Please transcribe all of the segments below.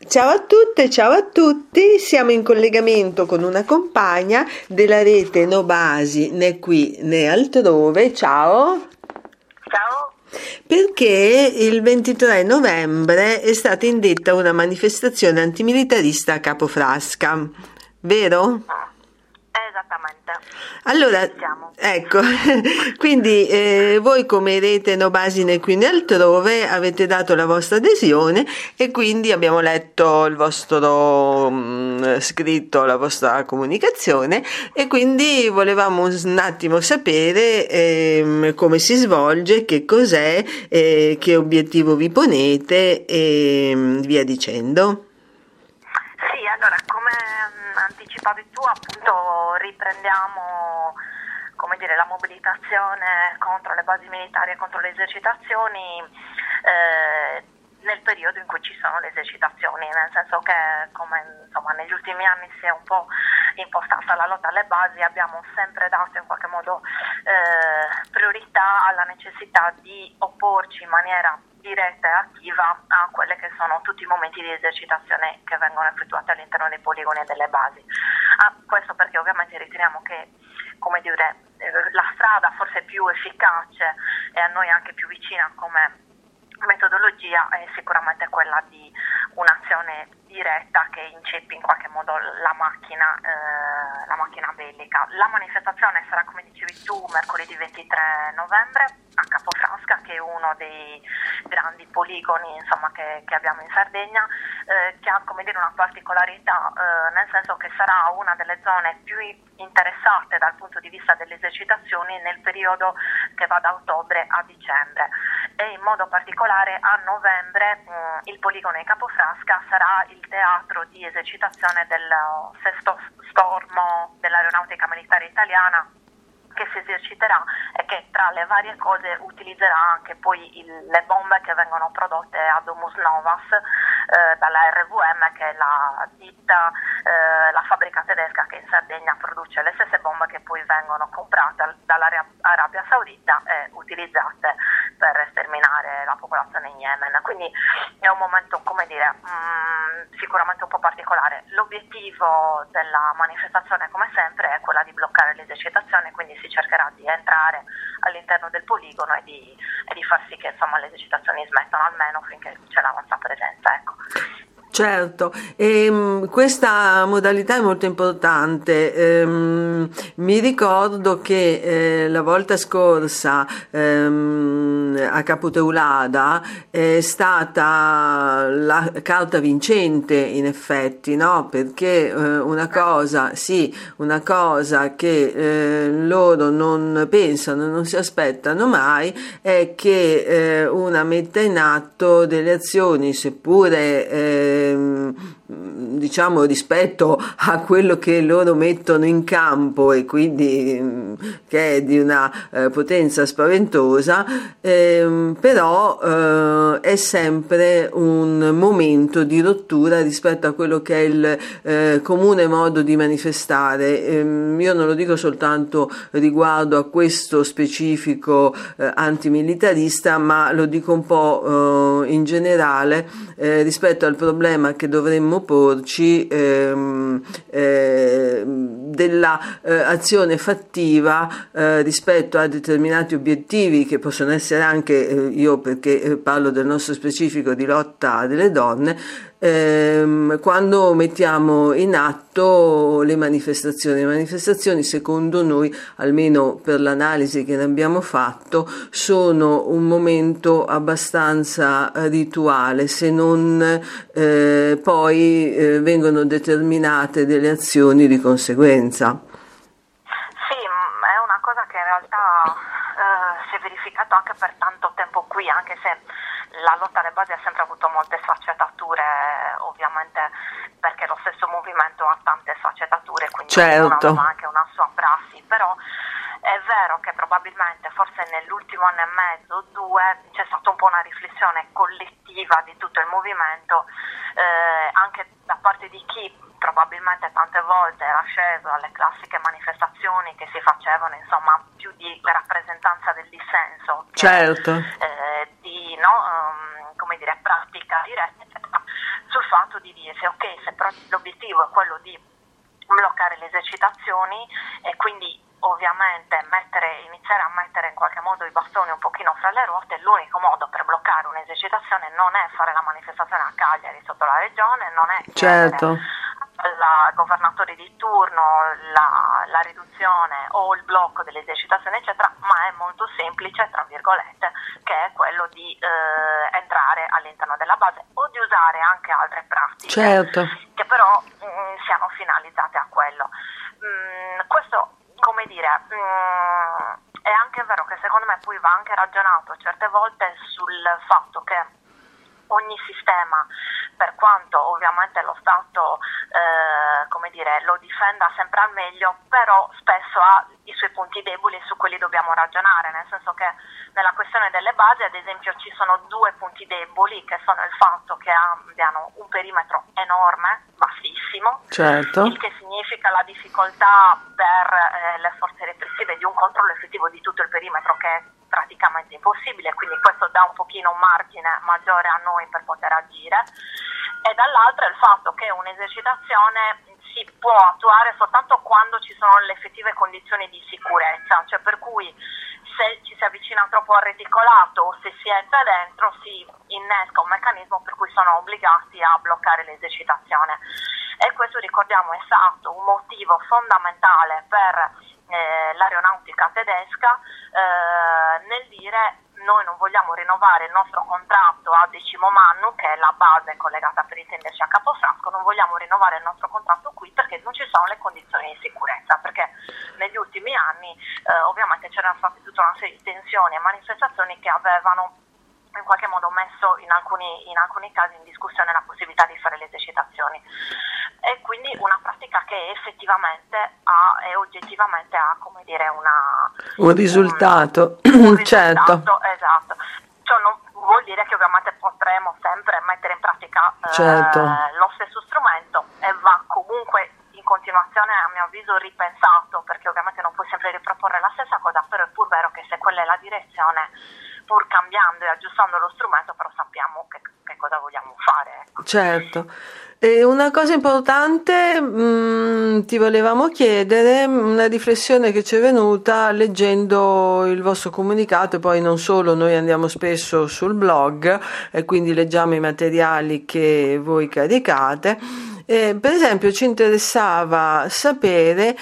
Ciao a tutte, ciao a tutti, siamo in collegamento con una compagna della rete No Basi né qui né altrove, ciao! Ciao. Perché il 23 novembre è stata indetta una manifestazione antimilitarista a Capofrasca, vero? Esattamente. Allora, Siamo. ecco, quindi voi come rete No Basi né qui né altrove avete dato la vostra adesione e quindi abbiamo letto il vostro scritto, la vostra comunicazione e quindi volevamo un attimo sapere come si svolge, che cos'è, che obiettivo vi ponete e via dicendo. Sì, allora, come anticipavi tu, appunto riprendiamo, come dire, la mobilitazione contro le basi militari e contro le esercitazioni nel periodo in cui ci sono le esercitazioni, nel senso che come insomma negli ultimi anni si è un po' impostata la lotta alle basi, abbiamo sempre dato in qualche modo priorità alla necessità di opporci in maniera diretta e attiva a quelle che sono tutti i momenti di esercitazione che vengono effettuati all'interno dei poligoni e delle basi. Questo perché ovviamente riteniamo che, come dire, la strada forse più efficace e a noi anche più vicina come metodologia è sicuramente quella di un'azione diretta che inceppi in qualche modo la macchina bellica. La manifestazione sarà, come dicevi tu, mercoledì 23 novembre a Capofrasca, che è uno dei grandi poligoni insomma, che abbiamo in Sardegna, che ha, come dire, una particolarità, nel senso che sarà una delle zone più interessate dal punto di vista delle esercitazioni nel periodo che va da ottobre a dicembre, e in modo particolare a novembre il poligono di Capofrasca sarà il teatro di esercitazione del sesto stormo dell'aeronautica militare italiana, che si eserciterà e che tra le varie cose utilizzerà anche poi le bombe che vengono prodotte a Domus Novas dalla RVM, che è la ditta, la fabbrica tedesca che in Sardegna produce le stesse bombe che poi vengono comprate dall'Arabia Saudita e utilizzate per sterminare la popolazione in Yemen. Quindi è un momento, come dire, sicuramente un po' particolare. L'obiettivo della manifestazione, come sempre, è quella di bloccare l'esercitazione, quindi si cercherà di entrare all'interno del poligono e di far sì che insomma le esercitazioni smettano almeno finché c'è la nostra presenza, ecco. Certo, e questa modalità è molto importante. Mi ricordo che la volta scorsa a Capoteulada è stata la carta vincente, in effetti, no? Perché una cosa che loro non pensano, non si aspettano mai, è che una metta in atto delle azioni, seppure diciamo rispetto a quello che loro mettono in campo e quindi che è di una potenza spaventosa, però è sempre un momento di rottura rispetto a quello che è il comune modo di manifestare. Io non lo dico soltanto riguardo a questo specifico antimilitarista, ma lo dico un po' in generale rispetto al problema che dovremmo porci della azione fattiva rispetto a determinati obiettivi che possono essere anche, io perché parlo del nostro specifico di lotta delle donne, quando mettiamo in atto le manifestazioni secondo noi, almeno per l'analisi che ne abbiamo fatto, sono un momento abbastanza rituale, se non poi vengono determinate delle azioni di conseguenza. Sì, è una cosa che in realtà si è verificato anche per tanto tempo qui, anche se la lotta alle basi ha sempre avuto molte sfaccettature, ovviamente perché lo stesso movimento ha tante sfaccettature, quindi certo, aveva anche una sua prassi, però è vero che probabilmente forse nell'ultimo anno e mezzo, 2, c'è stata un po' una riflessione collettiva di tutto il movimento, anche da parte di chi probabilmente tante volte era sceso alle classiche manifestazioni che si facevano, insomma, più di rappresentanza del dissenso che certo, di come dire, pratica diretta sul fatto di dirsi ok, se però l'obiettivo è quello di bloccare le esercitazioni e quindi ovviamente iniziare a mettere in qualche modo i bastoni un pochino fra le ruote, l'unico modo per bloccare un'esercitazione non è fare la manifestazione a Cagliari sotto la regione, non è certo, al governatore di turno la riduzione o il blocco delle esercitazioni eccetera, ma è molto semplice, tra virgolette, che è quello di entrare all'interno della base o di usare anche altre pratiche certo. che però siano finalizzate a quello. Questo, come dire, è anche vero che secondo me poi va anche ragionato certe volte sul fatto che ogni sistema, per quanto ovviamente lo Stato come dire, lo difenda sempre al meglio, però spesso ha i suoi punti deboli e su quelli dobbiamo ragionare, nel senso che nella questione delle basi ad esempio ci sono due punti deboli, che sono il fatto che abbiano un perimetro enorme, bassissimo, certo. il che significa la difficoltà per le forze repressive di un controllo effettivo di tutto il perimetro, che è praticamente impossibile, quindi questo dà un pochino un margine maggiore a noi per poter agire, e dall'altro il fatto che un'esercitazione si può attuare soltanto quando ci sono le effettive condizioni di sicurezza, cioè per cui se ci si avvicina troppo al reticolato o se si entra dentro si innesca un meccanismo per cui sono obbligati a bloccare l'esercitazione, e questo, ricordiamo, è stato un motivo fondamentale per l'aeronautica tedesca nel dire: noi non vogliamo rinnovare il nostro contratto a Decimo Mannu, che è la base collegata per intenderci a Capofranco, non vogliamo rinnovare il nostro contratto qui perché non ci sono le condizioni di sicurezza, perché negli ultimi anni ovviamente c'erano state tutta una serie di tensioni e manifestazioni che avevano in qualche modo messo in alcuni casi in discussione la possibilità di fare le esercitazioni, e quindi una pratica che effettivamente ha e oggettivamente ha, come dire, un risultato. Un certo, risultato, esatto. Ciò non vuol dire che ovviamente potremo sempre mettere in pratica certo. lo stesso strumento, e va comunque in continuazione, a mio avviso, ripensato, perché ovviamente non puoi sempre riproporre la stessa cosa, però è pur vero che se quella è la direzione, pur cambiando e aggiustando lo strumento, però sappiamo che cosa vogliamo fare. Ecco. Certo. E una cosa importante, ti volevamo chiedere, una riflessione che ci è venuta leggendo il vostro comunicato, e poi non solo, noi andiamo spesso sul blog e quindi leggiamo i materiali che voi caricate. Per esempio ci interessava sapere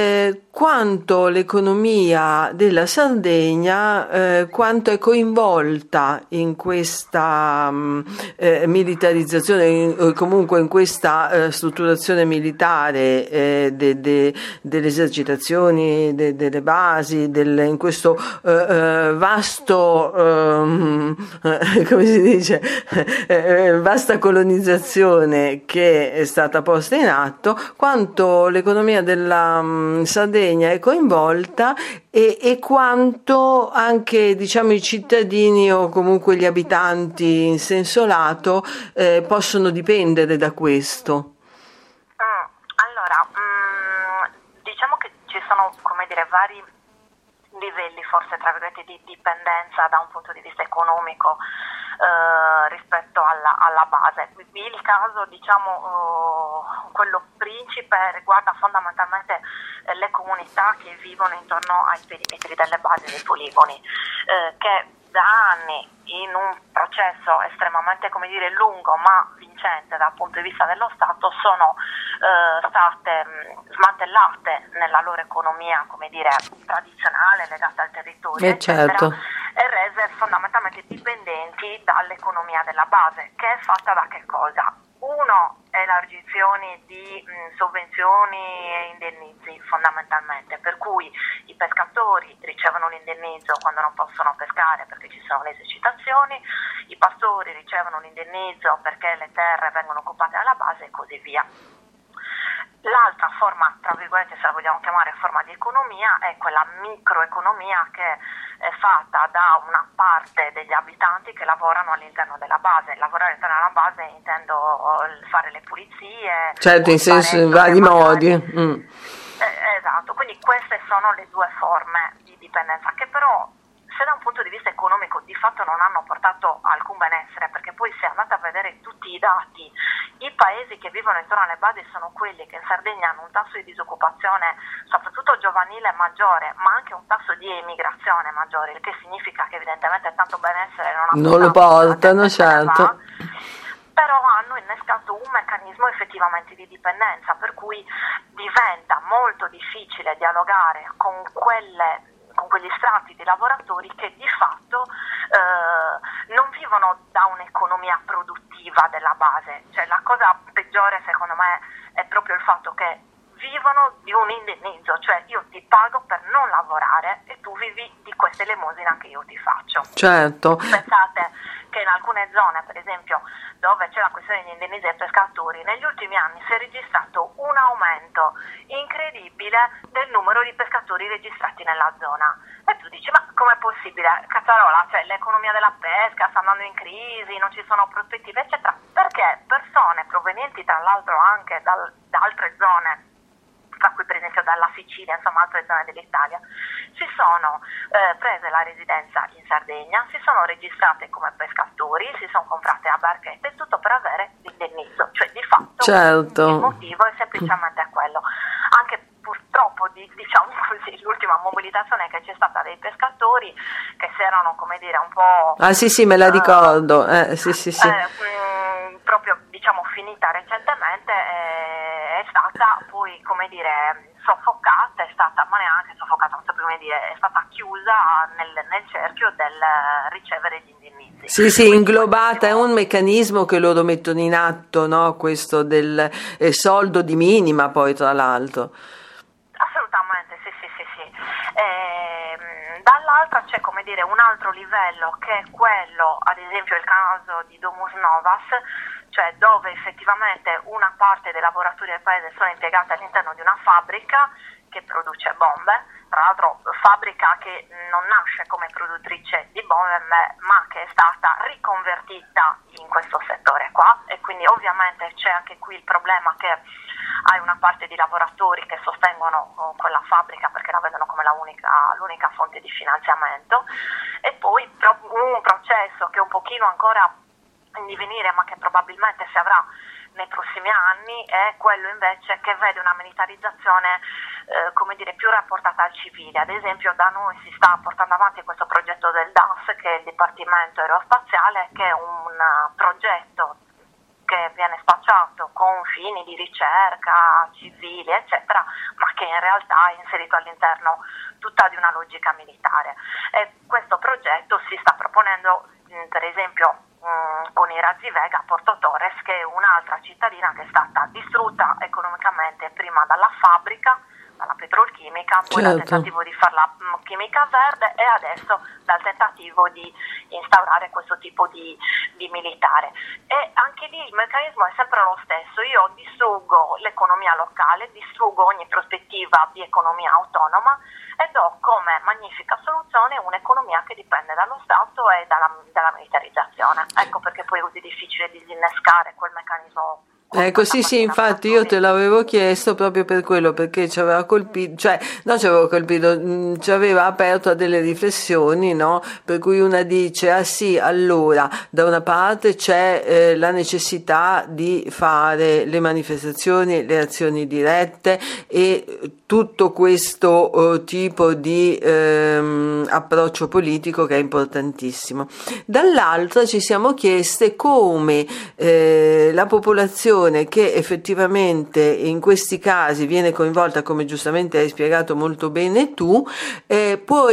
quanto l'economia della Sardegna quanto è coinvolta in questa militarizzazione, comunque in questa strutturazione militare delle esercitazioni, delle basi, in questo vasto come si dice vasta colonizzazione che è stata posta in atto, quanto l'economia della Sardegna è coinvolta e quanto anche, diciamo, i cittadini o comunque gli abitanti in senso lato possono dipendere da questo. Allora, diciamo che ci sono, come dire, vari livelli, forse tra virgolette, di dipendenza da un punto di vista economico rispetto alla base. Il caso, diciamo, quello principe riguarda fondamentalmente le comunità che vivono intorno ai perimetri delle basi dei poligoni, che da anni, in un processo estremamente, come dire, lungo ma vincente dal punto di vista dello Stato, sono state smantellate nella loro economia, come dire, tradizionale, legata al territorio, eccetera, certo. e rese fondamentalmente dipendenti dall'economia della base, che è fatta da che cosa? Uno, elargizioni di sovvenzioni e indennizi fondamentalmente, per cui i pescatori ricevono l'indennizzo quando non possono pescare perché ci sono le esercitazioni, i pastori ricevono l'indennizzo perché le terre vengono occupate dalla base e così via. L'altra forma, tra virgolette, se la vogliamo chiamare forma di economia, è quella microeconomia che è fatta da una parte degli abitanti che lavorano all'interno della base. Lavorare all'interno della base intendo fare le pulizie. Certo, in senso, in vari modi. Esatto, quindi queste sono le due forme di dipendenza, che però se da un punto di vista economico di fatto non hanno portato alcun benessere, perché poi se andate a vedere tutti i dati, i paesi che vivono intorno alle basi sono quelli che in Sardegna hanno un tasso di disoccupazione soprattutto giovanile maggiore, ma anche un tasso di emigrazione maggiore, il che significa che evidentemente tanto benessere non lo portano, certo. Però hanno innescato un meccanismo effettivamente di dipendenza, per cui diventa molto difficile dialogare con quegli strati di lavoratori che di fatto non vivono da un'economia produttiva della base. Cioè, la cosa peggiore secondo me è proprio il fatto che vivono di un indennizzo, cioè io ti pago per non lavorare e tu vivi di questa elemosina che io ti faccio. Certo. Pensate che in alcune zone, per esempio, dove c'è la questione di indennizzi ai pescatori, negli ultimi anni si è registrato un aumento incredibile del numero di pescatori registrati nella zona. E tu dici, ma com'è possibile? Cazzarola, cioè l'economia della pesca sta andando in crisi, non ci sono prospettive, eccetera. Perché persone provenienti tra l'altro anche da altre zone, tra cui per esempio dalla Sicilia, insomma altre zone dell'Italia, si sono prese la residenza in Sardegna, si sono registrate come pescatori, si sono comprate a barchette, tutto per avere l'indennizzo, cioè di fatto certo. Il motivo è semplicemente quello. Anche purtroppo, diciamo così, l'ultima mobilitazione che c'è stata dei pescatori, che si erano, come dire, un po'... Ah sì, me la ricordo, sì. Proprio, diciamo, finita recentemente, è stata poi, come dire, soffocata, ma neanche soffocata, non so come dire, è stata chiusa nel cerchio del ricevere gli indennizzi. Sì, inglobata, è un meccanismo che loro mettono in atto, no? Questo del soldo di minima, poi tra l'altro. Assolutamente, sì. Dall'altra c'è, come dire, un altro livello, che è quello, ad esempio il caso di Domus Novas, cioè dove effettivamente una parte dei lavoratori del paese sono impiegati all'interno di una fabbrica che produce bombe, tra l'altro fabbrica che non nasce come produttrice di bombe, ma che è stata riconvertita in questo settore qua, e quindi ovviamente c'è anche qui il problema che hai una parte di lavoratori che sostengono quella fabbrica perché la vedono come l'unica fonte di finanziamento, e poi un processo che è un pochino ancora in divenire, ma che probabilmente si avrà nei prossimi anni, è quello invece che vede una militarizzazione come dire, più rapportata al civile. Ad esempio da noi si sta portando avanti questo progetto del DAS, che è il Dipartimento Aerospaziale, che è un progetto che viene spacciato con fini di ricerca civili, eccetera, ma che in realtà è inserito all'interno tutta di una logica militare. E questo progetto si sta proponendo, per esempio, con i razzi Vega a Porto Torres, che è un'altra cittadina che è stata distrutta economicamente prima dalla fabbrica, dalla petrolchimica, poi dal tentativo di fare la chimica verde, e adesso dal tentativo di instaurare questo tipo di militare. E anche lì il meccanismo è sempre lo stesso: io distruggo l'economia locale, distruggo ogni prospettiva di economia autonoma e do come magnifica soluzione un'economia che dipende dallo Stato e dalla militarizzazione. Ecco perché poi è così difficile disinnescare quel meccanismo. Ecco, sì, infatti io te l'avevo chiesto proprio per quello, perché ci aveva colpito, ci aveva aperto a delle riflessioni, no? Per cui una dice, ah sì, allora, da una parte c'è la necessità di fare le manifestazioni, le azioni dirette e tutto questo tipo di approccio politico che è importantissimo. Dall'altra ci siamo chieste come la popolazione che effettivamente in questi casi viene coinvolta, come giustamente hai spiegato molto bene tu, può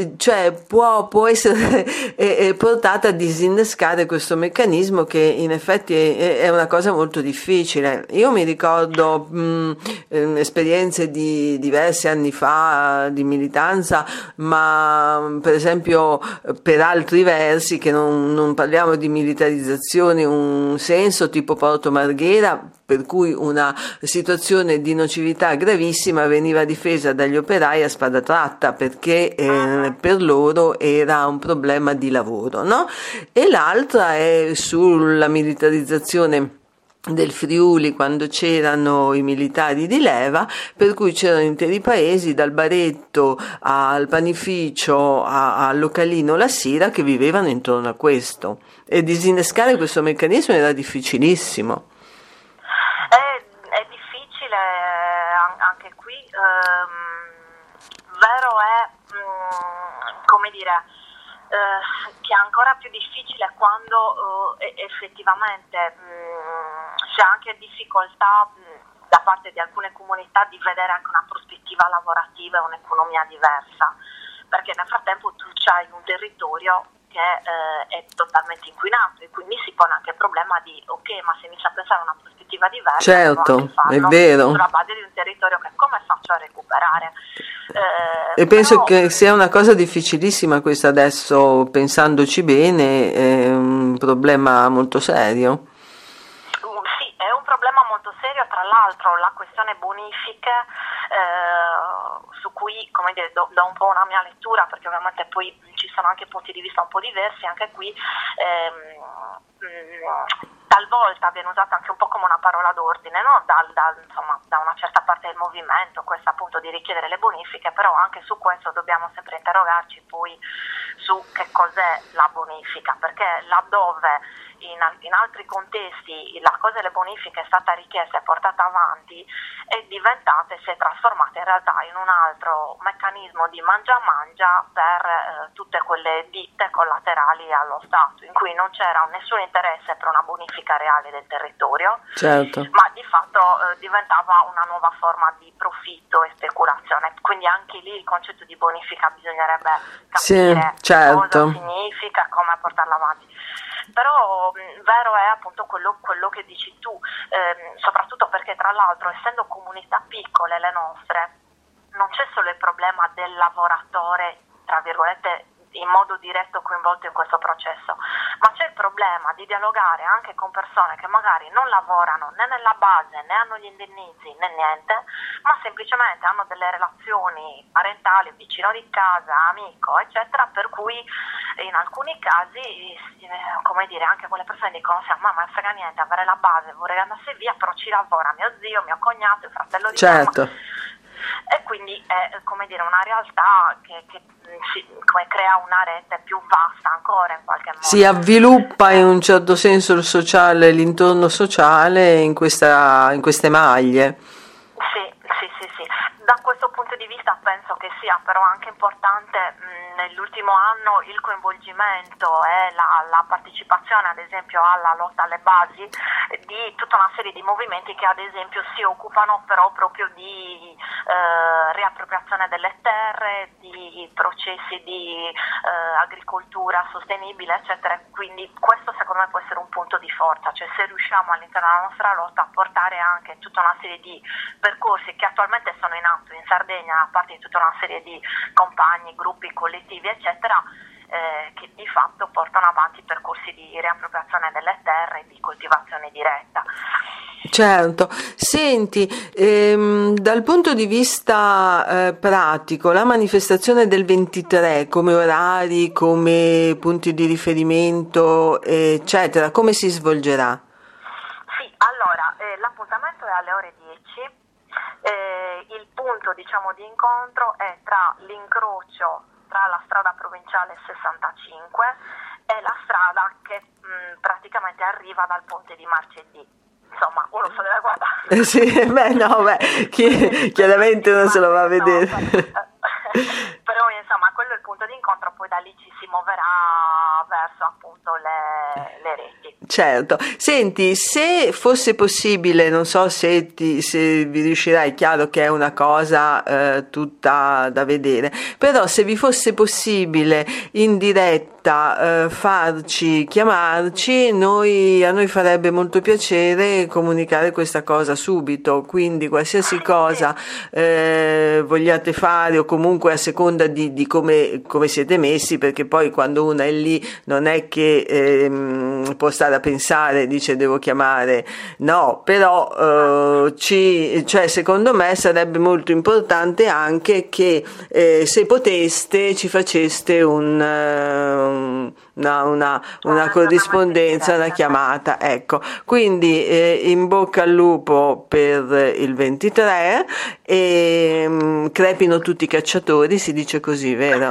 essere portata a disinnescare questo meccanismo, che in effetti è una cosa molto difficile. Io mi ricordo esperienze di diversi anni fa di militanza, ma per esempio per altri versi, che non parliamo di militarizzazione, un senso tipo Porto Marghera, per cui una situazione di nocività gravissima veniva difesa dagli operai a spada tratta, perché per loro era un problema di lavoro, no? E l'altra è sulla militarizzazione del Friuli quando c'erano i militari di leva, per cui c'erano interi paesi, dal Baretto al Panificio al localino La Sira, che vivevano intorno a questo, e disinnescare questo meccanismo era difficilissimo. È difficile anche qui, vero è, come dire, che è ancora più difficile quando effettivamente c'è anche difficoltà da parte di alcune comunità di vedere anche una prospettiva lavorativa e un'economia diversa, perché nel frattempo tu c'hai un territorio che è totalmente inquinato e quindi si pone anche il problema di ok, ma se inizia a pensare a una prospettiva diversa, certo, è vero, sulla base di un territorio che come faccio a recuperare? E penso che sia una cosa difficilissima questa adesso, pensandoci bene, è un problema molto serio. Sì, è un problema molto serio, tra l'altro la questione bonifiche, su cui, come dire, do un po' una mia lettura, perché ovviamente poi ci sono anche punti di vista un po' diversi, anche qui talvolta viene usata anche un po' come una parola d'ordine, no? Insomma, da una certa parte del movimento, questa appunto di richiedere le bonifiche, però anche su questo dobbiamo sempre interrogarci poi su che cos'è la bonifica, perché laddove in altri contesti la cosa delle bonifiche è stata richiesta e portata avanti, è diventata e si è trasformata in realtà in un altro meccanismo di mangia-mangia per tutte quelle ditte collaterali allo Stato, in cui non c'era nessun interesse per una bonifica reale del territorio, certo, ma di fatto diventava una nuova forma di profitto e speculazione. Quindi anche lì il concetto di bonifica bisognerebbe capire certo, cosa significa, come portarla avanti. Però vero è appunto quello che dici tu, soprattutto perché tra l'altro essendo comunità piccole le nostre non c'è solo il problema del lavoratore tra virgolette in modo diretto coinvolto in questo processo, ma c'è il problema di dialogare anche con persone che magari non lavorano né nella base né hanno gli indennizzi né niente, ma semplicemente hanno delle relazioni parentali, vicino di casa, amico eccetera, per cui in alcuni casi, come dire, anche quelle persone dicono sì, ma non frega niente avere la base, vorrei andarsene via, però ci lavora mio zio, mio cognato, il fratello di certo. mamma. E quindi è, come dire, una realtà che come crea una rete più vasta ancora in qualche modo. Si avviluppa in un certo senso il sociale, l'intorno sociale in queste maglie. Sì. Da questo punto di vista penso che sia però anche importante nell'ultimo anno il coinvolgimento e la partecipazione ad esempio alla lotta alle basi di tutta una serie di movimenti che ad esempio si occupano però proprio di riappropriazione delle terre, di processi di agricoltura sostenibile eccetera, quindi questo secondo me può essere un punto di forza, cioè se riusciamo all'interno della nostra lotta a portare anche tutta una serie di percorsi che attualmente sono in atto in Sardegna a parte di tutta una serie di compagni, gruppi, collettivi eccetera, che di fatto portano avanti percorsi di riappropriazione delle terre e di coltivazione diretta. Certo, senti, dal punto di vista pratico, la manifestazione del 23 come orari, come punti di riferimento, eccetera, come si svolgerà? Sì, allora, l'appuntamento è alle ore 10, il punto diciamo di incontro è tra l'incrocio tra la strada provinciale 65 e la strada che praticamente arriva dal ponte di Marcedì. Insomma, uno se deve guardare. Sì, chiaramente uno se lo va a vedere. Però insomma, quello è il punto di incontro, poi da lì ci si muoverà verso appunto le reti. Certo. Senti, se fosse possibile, non so se vi riuscirai, chiaro che è una cosa tutta da vedere, però se vi fosse possibile in diretta chiamarci, a noi farebbe molto piacere comunicare questa cosa subito, quindi qualsiasi cosa vogliate fare o comunque a seconda di come siete messi, perché poi poi quando una è lì non è che può stare a pensare, dice devo chiamare, no, però cioè, secondo me sarebbe molto importante anche che se poteste ci faceste una corrispondenza, una chiamata, ecco. Quindi in bocca al lupo per il 23 e crepino tutti i cacciatori, si dice così, vero?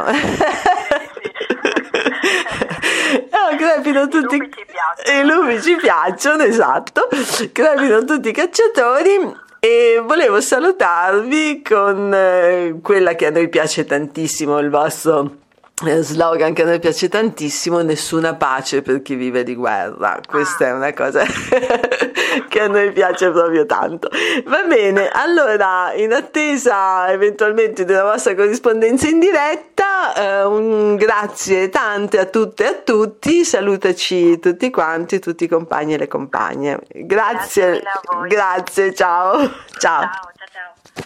Crepino tutti i lupi, ci piacciono, esatto, crepino tutti i cacciatori. E volevo salutarvi con quella che a noi piace tantissimo, il vostro slogan che a noi piace tantissimo: nessuna pace per chi vive di guerra. Questa è una cosa che a noi piace proprio tanto. Va bene, allora, in attesa eventualmente della vostra corrispondenza in diretta, un grazie tante a tutte e a tutti, salutaci tutti quanti, tutti i compagni e le compagne. Grazie, grazie, ciao. Ciao, ciao.